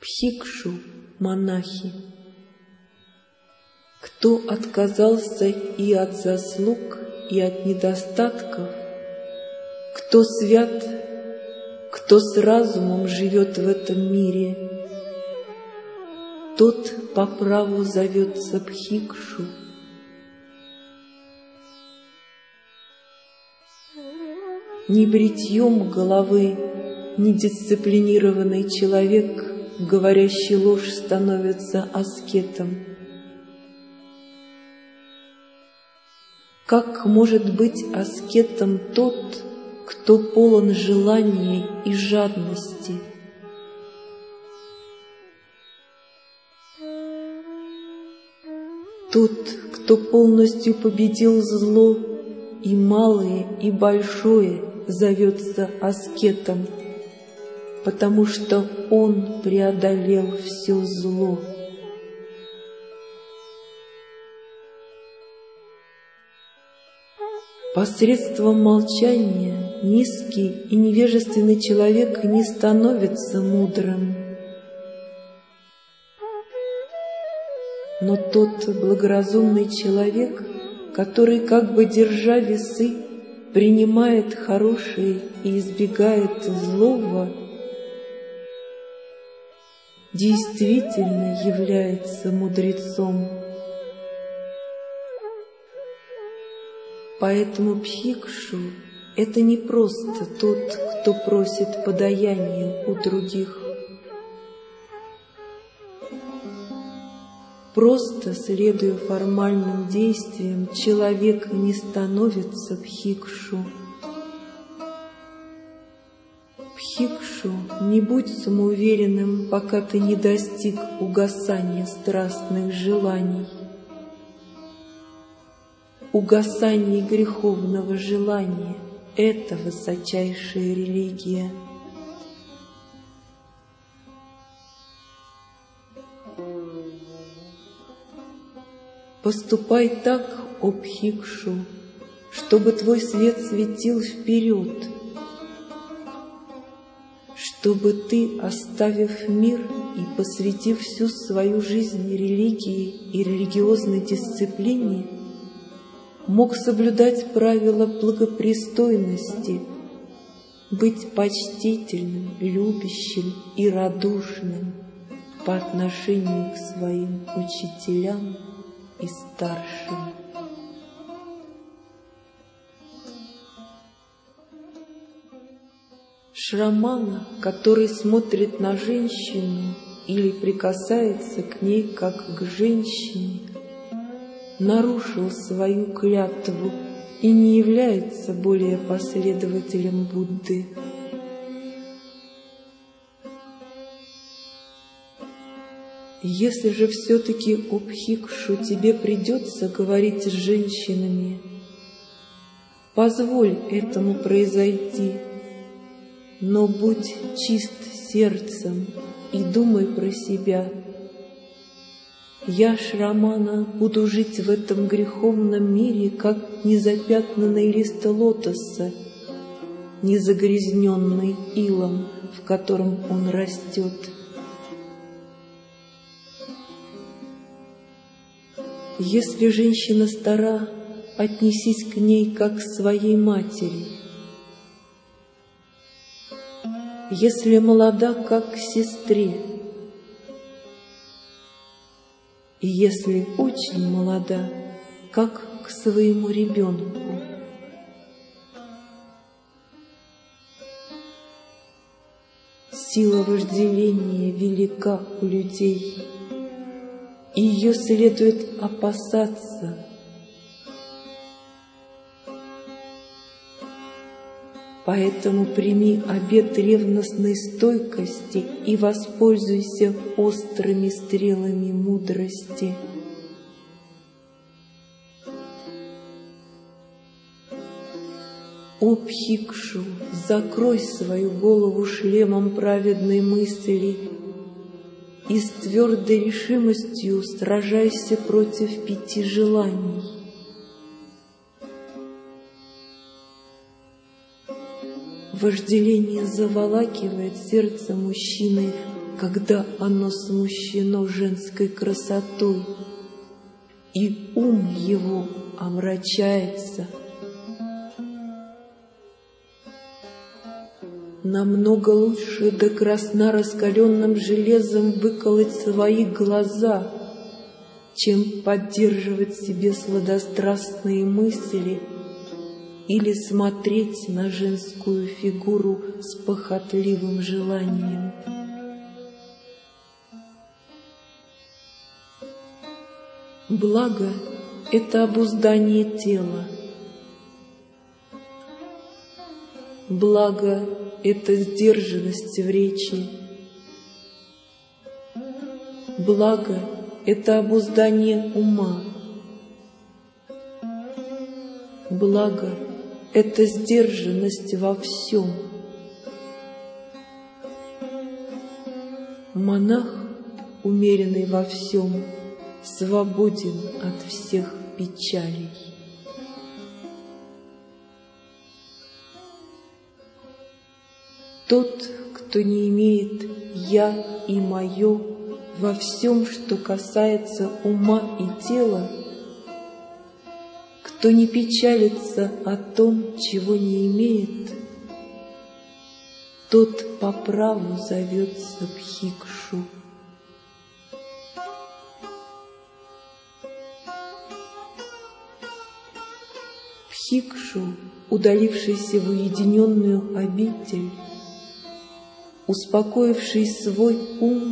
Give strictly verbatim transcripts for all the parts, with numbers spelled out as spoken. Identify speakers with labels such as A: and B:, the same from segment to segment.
A: Бхикшу, монахи, кто отказался и от заслуг, и от недостатков, кто свят, кто с разумом живет в этом мире, тот по праву зовется бхикшу. Ни бритьем головы недисциплинированный человек, говорящий ложь, становится аскетом. Как может быть аскетом тот, кто полон желаний и жадности? Тот, кто полностью победил зло, и малое, и большое, зовется аскетом, потому что он преодолел все зло. Посредством молчания низкий и невежественный человек не становится мудрым. Но тот благоразумный человек, который, как бы держа весы, принимает хорошее и избегает злого, действительно является мудрецом. Поэтому бхикшу — это не просто тот, кто просит подаяния у других. Просто следуя формальным действиям, человек не становится бхикшу. Бхикшу, не будь самоуверенным, пока ты не достиг угасания страстных желаний. Угасание греховного желания — это высочайшая религия. Поступай так, о бхикшу, чтобы твой свет светил вперед, чтобы ты, оставив мир и посвятив всю свою жизнь религии и религиозной дисциплине, мог соблюдать правила благопристойности, быть почтительным, любящим и радушным по отношению к своим учителям и старшим. Шрамана, который смотрит на женщину или прикасается к ней как к женщине, нарушил свою клятву и не является более последователем Будды. Если же все-таки, о бхикшу, тебе придется говорить с женщинами, позволь этому произойти, но будь чист сердцем и думай про себя. Я, Шрамана, буду жить в этом греховном мире, как незапятнанный лист лотоса, не загрязненный илом, в котором он растет. Если женщина стара, отнесись к ней как к своей матери. Если молода, как к сестре. И если очень молода, как к своему ребенку. Сила вожделения велика у людей, и ее следует опасаться. Поэтому прими обет ревностной стойкости и воспользуйся острыми стрелами мудрости. О бхикшу, закрой свою голову шлемом праведной мысли и с твердой решимостью сражайся против пяти желаний. Вожделение заволакивает сердце мужчины когда оно смущено женской красотой, и ум его омрачается. Намного лучше до красна раскаленным железом выколоть свои глаза, чем поддерживать себе сладострастные мысли или смотреть на женскую фигуру с похотливым желанием. Благо — это обуздание тела. Благо — это сдержанность в речи. Благо — это обуздание ума. Благо — это сдержанность во всем. Монах, умеренный во всем, свободен от всех печалей. Тот, кто не имеет «я» и «моё» во всем, что касается ума и тела, кто не печалится о том, чего не имеет, тот по праву зовется Бхикшу. Бхикшу, удалившийся в уединенную обитель, успокоивший свой ум,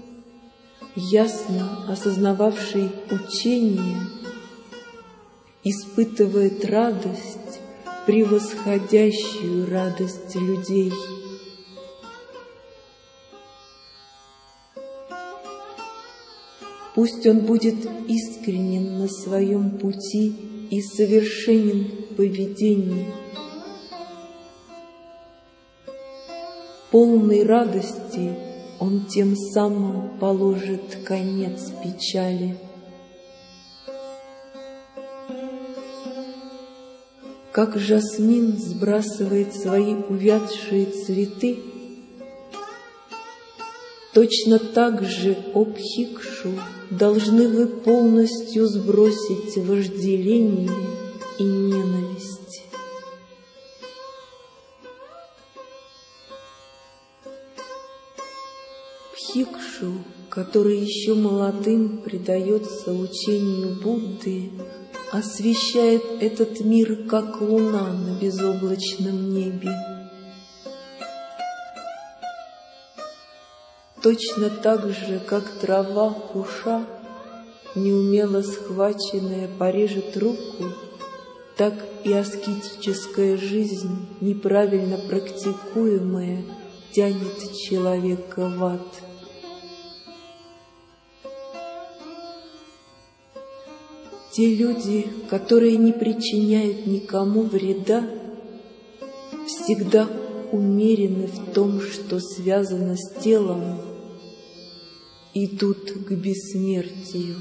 A: ясно осознававший учение, испытывает радость, превосходящую радость людей. Пусть он будет искренен на своем пути и совершенен в поведении. Полной радости он тем самым положит конец печали. Как жасмин сбрасывает свои увядшие цветы, точно так же, о Бхикшу, должны вы полностью сбросить вожделение и ненависть. Бхикшу, который еще молодым предается учению Будды, освещает этот мир, как луна на безоблачном небе. Точно так же, как трава куша, неумело схваченная, порежет руку, так и аскетическая жизнь, неправильно практикуемая, тянет человека в ад. Те люди, которые не причиняют никому вреда, всегда умерены в том, что связано с телом, идут к бессмертию.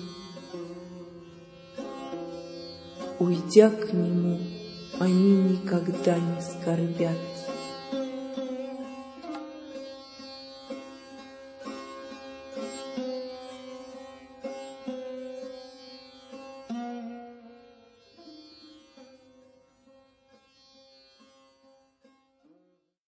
A: Уйдя к нему, они никогда не скорбят.